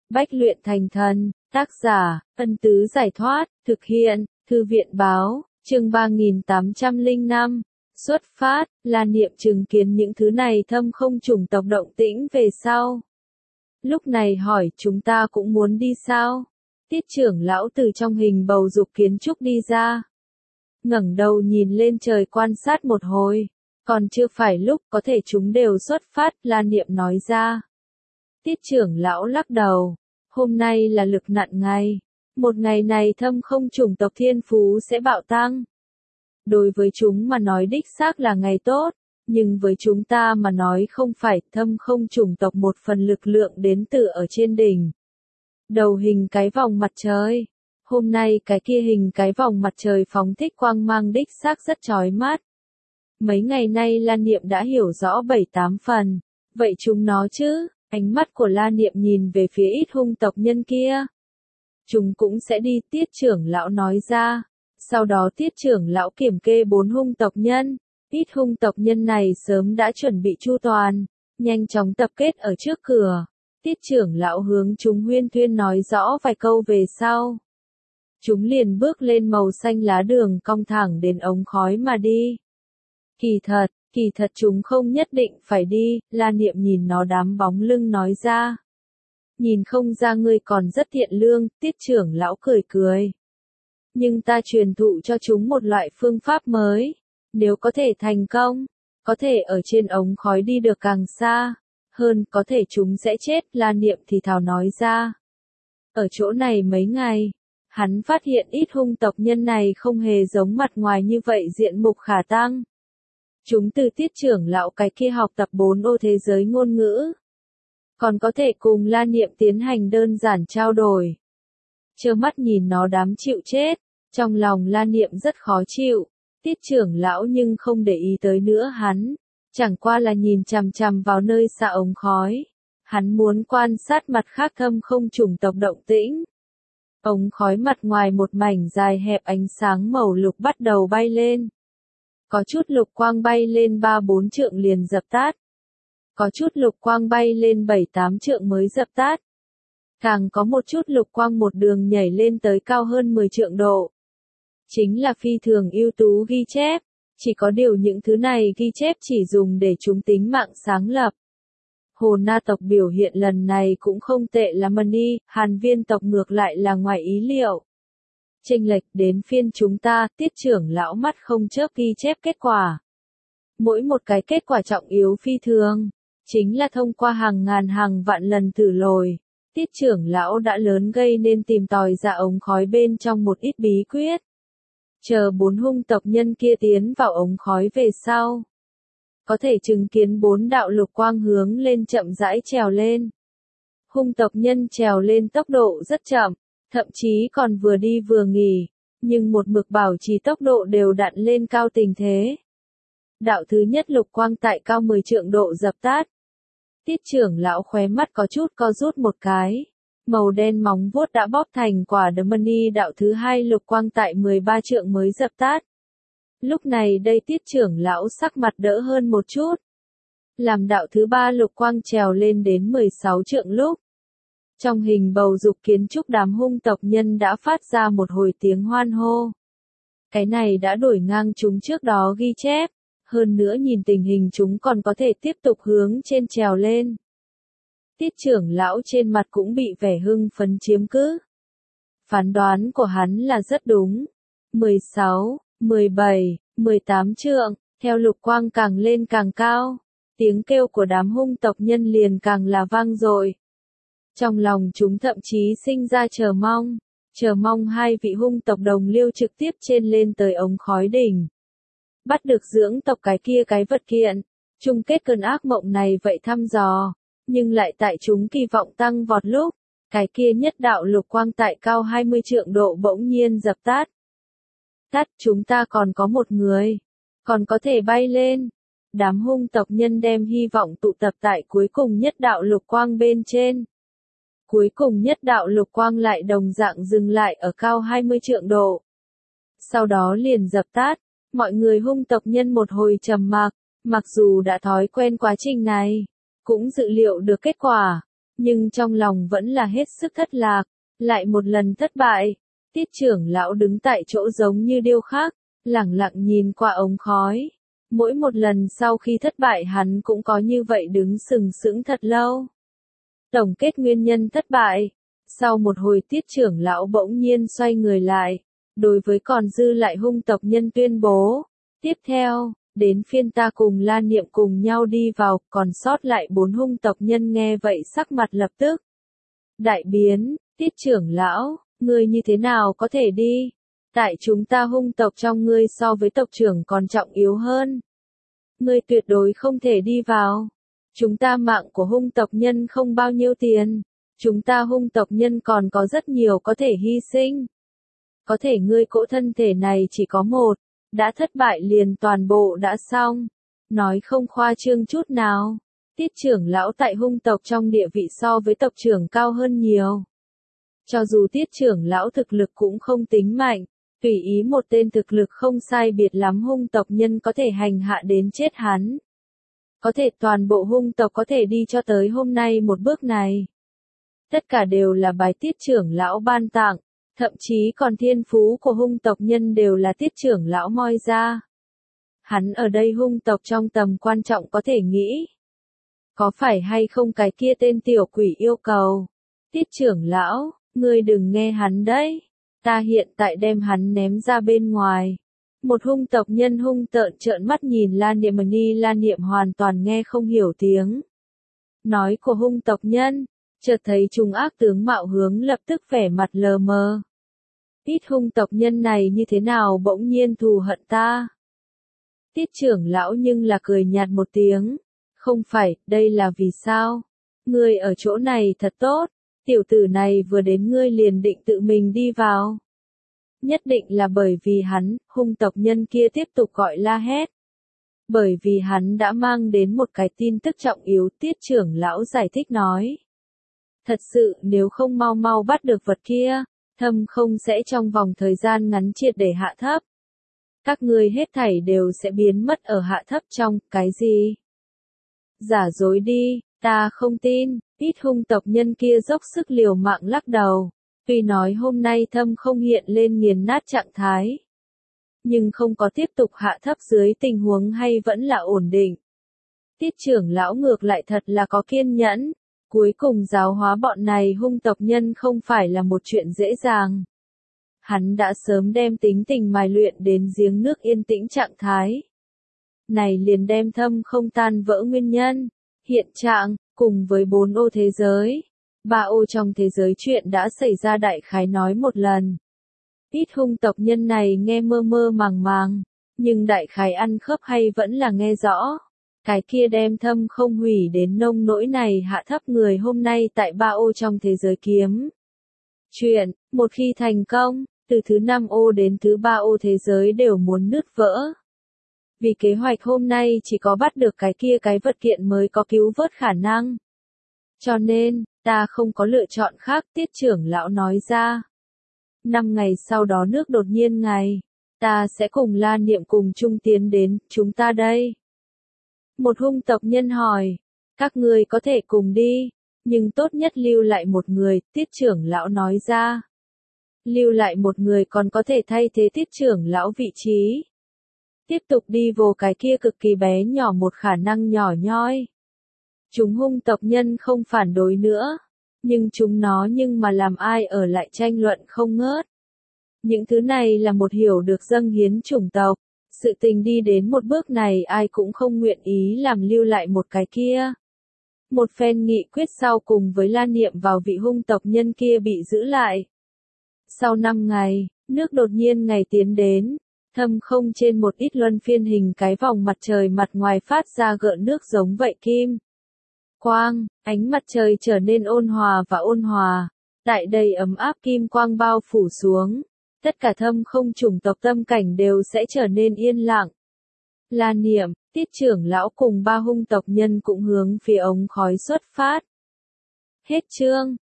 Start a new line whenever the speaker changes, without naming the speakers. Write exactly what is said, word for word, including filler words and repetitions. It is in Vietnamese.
Bách luyện thành thần, tác giả, Ân Tứ Giải Thoát, thực hiện, Thư viện Báo, chương ba nghìn tám trăm lẻ năm. Xuất phát, là niệm chứng kiến những thứ này thâm không chủng tộc động tĩnh về sau. Lúc này hỏi chúng ta cũng muốn đi sao? Tiết trưởng lão từ trong hình bầu dục kiến trúc đi ra. Ngẩng đầu nhìn lên trời quan sát một hồi. Còn chưa phải lúc có thể chúng đều xuất phát, La Niệm nói ra. Tiết trưởng lão lắc đầu. Hôm nay là lực nặn ngày. Một ngày này thâm không chủng tộc thiên phú sẽ bạo tăng. Đối với chúng mà nói đích xác là ngày tốt, nhưng với chúng ta mà nói không phải, thâm không chủng tộc một phần lực lượng đến từ ở trên đỉnh. Đầu hình cái vòng mặt trời. Hôm nay cái kia hình cái vòng mặt trời phóng thích quang mang đích xác rất chói mắt. Mấy ngày nay La Niệm đã hiểu rõ bảy tám phần. Vậy chúng nó chứ? Ánh mắt của La Niệm nhìn về phía ít hung tộc nhân kia. Chúng cũng sẽ đi, Tiết trưởng lão nói ra. Sau đó Tiết trưởng lão kiểm kê bốn hung tộc nhân. Ít hung tộc nhân này sớm đã chuẩn bị chu toàn, nhanh chóng tập kết ở trước cửa. Tiết trưởng lão hướng chúng huyên thuyên nói rõ vài câu về sau. Chúng liền bước lên màu xanh lá đường cong thẳng đến ống khói mà đi. Kỳ thật, kỳ thật chúng không nhất định phải đi, La Niệm nhìn nó đám bóng lưng nói ra. Nhìn không ra ngươi còn rất thiện lương, Tiết trưởng lão cười cười. Nhưng ta truyền thụ cho chúng một loại phương pháp mới. Nếu có thể thành công, có thể ở trên ống khói đi được càng xa, hơn có thể chúng sẽ chết, La Niệm thì thào nói ra. Ở chỗ này mấy ngày, hắn phát hiện ít hung tộc nhân này không hề giống mặt ngoài như vậy diện mục khả tăng. Chúng từ Tiết trưởng lão cái kia học tập bốn ô thế giới ngôn ngữ. Còn có thể cùng La Niệm tiến hành đơn giản trao đổi. Trơ mắt nhìn nó đám chịu chết, trong lòng La Niệm rất khó chịu. Tiết trưởng lão nhưng không để ý tới nữa hắn, chẳng qua là nhìn chằm chằm vào nơi xa ống khói. Hắn muốn quan sát mặt khác thâm không chủng tộc động tĩnh. Ống khói mặt ngoài một mảnh dài hẹp ánh sáng màu lục bắt đầu bay lên. Có chút lục quang bay lên ba bốn trượng liền dập tắt. Có chút lục quang bay lên bảy tám trượng mới dập tắt. Càng có một chút lục quang một đường nhảy lên tới cao hơn mười trượng độ. Chính là phi thường ưu tú ghi chép, chỉ có điều những thứ này ghi chép chỉ dùng để chúng tính mạng sáng lập. Hồ Na tộc biểu hiện lần này cũng không tệ lắm đi, Hàn Viên tộc ngược lại là ngoài ý liệu. Chênh lệch đến phiên chúng ta, Tiết trưởng lão mắt không chớp ghi chép kết quả. Mỗi một cái kết quả trọng yếu phi thường, chính là thông qua hàng ngàn hàng vạn lần thử lồi. Tiết trưởng lão đã lớn gây nên tìm tòi ra ống khói bên trong một ít bí quyết. Chờ bốn hung tộc nhân kia tiến vào ống khói về sau. Có thể chứng kiến bốn đạo lục quang hướng lên chậm rãi trèo lên. Hung tộc nhân trèo lên tốc độ rất chậm, thậm chí còn vừa đi vừa nghỉ, nhưng một mực bảo trì tốc độ đều đặn lên cao tình thế. Đạo thứ nhất lục quang tại cao mười trượng độ dập tắt. Tiết trưởng lão khóe mắt có chút co rút một cái. Màu đen móng vuốt đã bóp thành quả đấm mani, đạo thứ hai lục quang tại mười ba trượng mới dập tắt. Lúc này đây Tiết trưởng lão sắc mặt đỡ hơn một chút. Làm đạo thứ ba lục quang trèo lên đến mười sáu trượng lúc. Trong hình bầu dục kiến trúc đám hung tộc nhân đã phát ra một hồi tiếng hoan hô. Cái này đã đuổi ngang chúng trước đó ghi chép. Hơn nữa nhìn tình hình chúng còn có thể tiếp tục hướng trên trèo lên. Tiết trưởng lão trên mặt cũng bị vẻ hưng phấn chiếm cứ. Phán đoán của hắn là rất đúng. mười sáu, mười bảy, mười tám trượng, theo lục quang càng lên càng cao. Tiếng kêu của đám hung tộc nhân liền càng là vang dội. Trong lòng chúng thậm chí sinh ra chờ mong. Chờ mong hai vị hung tộc đồng liêu trực tiếp trên lên tới ống khói đỉnh. Bắt được dưỡng tộc cái kia cái vật kiện. Chung kết cơn ác mộng này vậy thăm dò. Nhưng lại tại chúng kỳ vọng tăng vọt lúc, cái kia nhất đạo lục quang tại cao hai mươi trượng độ bỗng nhiên dập tắt. Tắt, chúng ta còn có một người, còn có thể bay lên. Đám hung tộc nhân đem hy vọng tụ tập tại cuối cùng nhất đạo lục quang bên trên. Cuối cùng nhất đạo lục quang lại đồng dạng dừng lại ở cao hai mươi trượng độ. Sau đó liền dập tắt, mọi người hung tộc nhân một hồi trầm mặc, mặc dù đã thói quen quá trình này. Cũng dự liệu được kết quả, nhưng trong lòng vẫn là hết sức thất lạc, lại một lần thất bại. Tiết trưởng lão đứng tại chỗ giống như điêu khắc, lẳng lặng nhìn qua ống khói. Mỗi một lần sau khi thất bại hắn cũng có như vậy đứng sừng sững thật lâu. Tổng kết nguyên nhân thất bại. Sau một hồi tiết trưởng lão bỗng nhiên xoay người lại, đối với còn dư lại hung tộc nhân tuyên bố. Tiếp theo, đến phiên ta cùng La Niệm cùng nhau đi vào, còn sót lại bốn hung tộc nhân nghe vậy sắc mặt lập tức đại biến. Tiết trưởng lão, ngươi như thế nào có thể đi? Tại chúng ta hung tộc trong ngươi so với tộc trưởng còn trọng yếu hơn. Ngươi tuyệt đối không thể đi vào. Chúng ta mạng của hung tộc nhân không bao nhiêu tiền. Chúng ta hung tộc nhân còn có rất nhiều có thể hy sinh. Có thể ngươi cỗ thân thể này chỉ có một, đã thất bại liền toàn bộ đã xong. Nói không khoa trương chút nào. Tiết trưởng lão tại hung tộc trong địa vị so với tộc trưởng cao hơn nhiều. Cho dù tiết trưởng lão thực lực cũng không tính mạnh, tùy ý một tên thực lực không sai biệt lắm hung tộc nhân có thể hành hạ đến chết hắn. Có thể toàn bộ hung tộc có thể đi cho tới hôm nay một bước này. Tất cả đều là bài tiết trưởng lão ban tặng, thậm chí còn thiên phú của hung tộc nhân đều là tiết trưởng lão moi ra. Hắn ở đây hung tộc trong tầm quan trọng có thể nghĩ. Có phải hay không cái kia tên tiểu quỷ yêu cầu? Tiết trưởng lão, ngươi đừng nghe hắn đấy. Ta hiện tại đem hắn ném ra bên ngoài. Một hung tộc nhân hung tợn trợn mắt nhìn La Niệm Ni La Niệm hoàn toàn nghe không hiểu tiếng nói của hung tộc nhân, chợt thấy chúng ác tướng mạo hướng lập tức vẻ mặt lờ mờ. Ít hung tộc nhân này như thế nào bỗng nhiên thù hận ta? Tiết trưởng lão nhưng là cười nhạt một tiếng. Không phải, đây là vì sao? Ngươi ở chỗ này thật tốt, tiểu tử này vừa đến ngươi liền định tự mình đi vào. Nhất định là bởi vì hắn, hung tộc nhân kia tiếp tục gọi la hét. Bởi vì hắn đã mang đến một cái tin tức trọng yếu, tiết trưởng lão giải thích nói. Thật sự nếu không mau mau bắt được vật kia, Thâm Không sẽ trong vòng thời gian ngắn triệt để hạ thấp. Các ngươi hết thảy đều sẽ biến mất ở hạ thấp trong, cái gì? Giả dối đi, ta không tin. Ít hung tộc nhân kia dốc sức liều mạng lắc đầu. Tuy nói hôm nay Thâm Không hiện lên nghiền nát trạng thái, nhưng không có tiếp tục hạ thấp dưới tình huống hay vẫn là ổn định. Tiết trưởng lão ngược lại thật là có kiên nhẫn. Cuối cùng giáo hóa bọn này hung tộc nhân không phải là một chuyện dễ dàng. Hắn đã sớm đem tính tình mài luyện đến giếng nước yên tĩnh trạng thái. Này liền đem Thâm Không tan vỡ nguyên nhân, hiện trạng, cùng với bốn ô thế giới. Ba ô trong thế giới chuyện đã xảy ra đại khái nói một lần. Ít hung tộc nhân này nghe mơ mơ màng màng, nhưng đại khái ăn khớp hay vẫn là nghe rõ. Cái kia đem Thâm Không hủy đến nông nỗi này hạ thấp người hôm nay tại ba ô trong thế giới kiếm. Chuyện, một khi thành công, từ thứ năm ô đến thứ ba ô thế giới đều muốn nứt vỡ. Vì kế hoạch hôm nay chỉ có bắt được cái kia cái vật kiện mới có cứu vớt khả năng. Cho nên, ta không có lựa chọn khác, tiết trưởng lão nói ra. Năm ngày sau đó nước đột nhiên ngày, ta sẽ cùng La Niệm cùng chung tiến đến, chúng ta đây. Một hung tộc nhân hỏi, các ngươi có thể cùng đi, nhưng tốt nhất lưu lại một người, tiết trưởng lão nói ra. Lưu lại một người còn có thể thay thế tiết trưởng lão vị trí. Tiếp tục đi vô cái kia cực kỳ bé nhỏ một khả năng nhỏ nhoi. Chúng hung tộc nhân không phản đối nữa, nhưng chúng nó nhưng mà làm ai ở lại tranh luận không ngớt. Những thứ này là một hiểu được dâng hiến chủng tộc. Sự tình đi đến một bước này ai cũng không nguyện ý làm lưu lại một cái kia. Một phen nghị quyết sau cùng với La Niệm vào vị hung tộc nhân kia bị giữ lại. Sau năm ngày, nước đột nhiên ngày tiến đến, Thâm Không trên một ít luân phiên hình cái vòng mặt trời mặt ngoài phát ra gợn nước giống vậy kim. Quang, ánh mặt trời trở nên ôn hòa và ôn hòa. Tại đây ấm áp kim quang bao phủ xuống. Tất cả Thâm Không chủng tộc tâm cảnh đều sẽ trở nên yên lặng. La Niệm, tiết trưởng lão cùng ba hung tộc nhân cũng hướng phía ống khói xuất phát. Hết chương.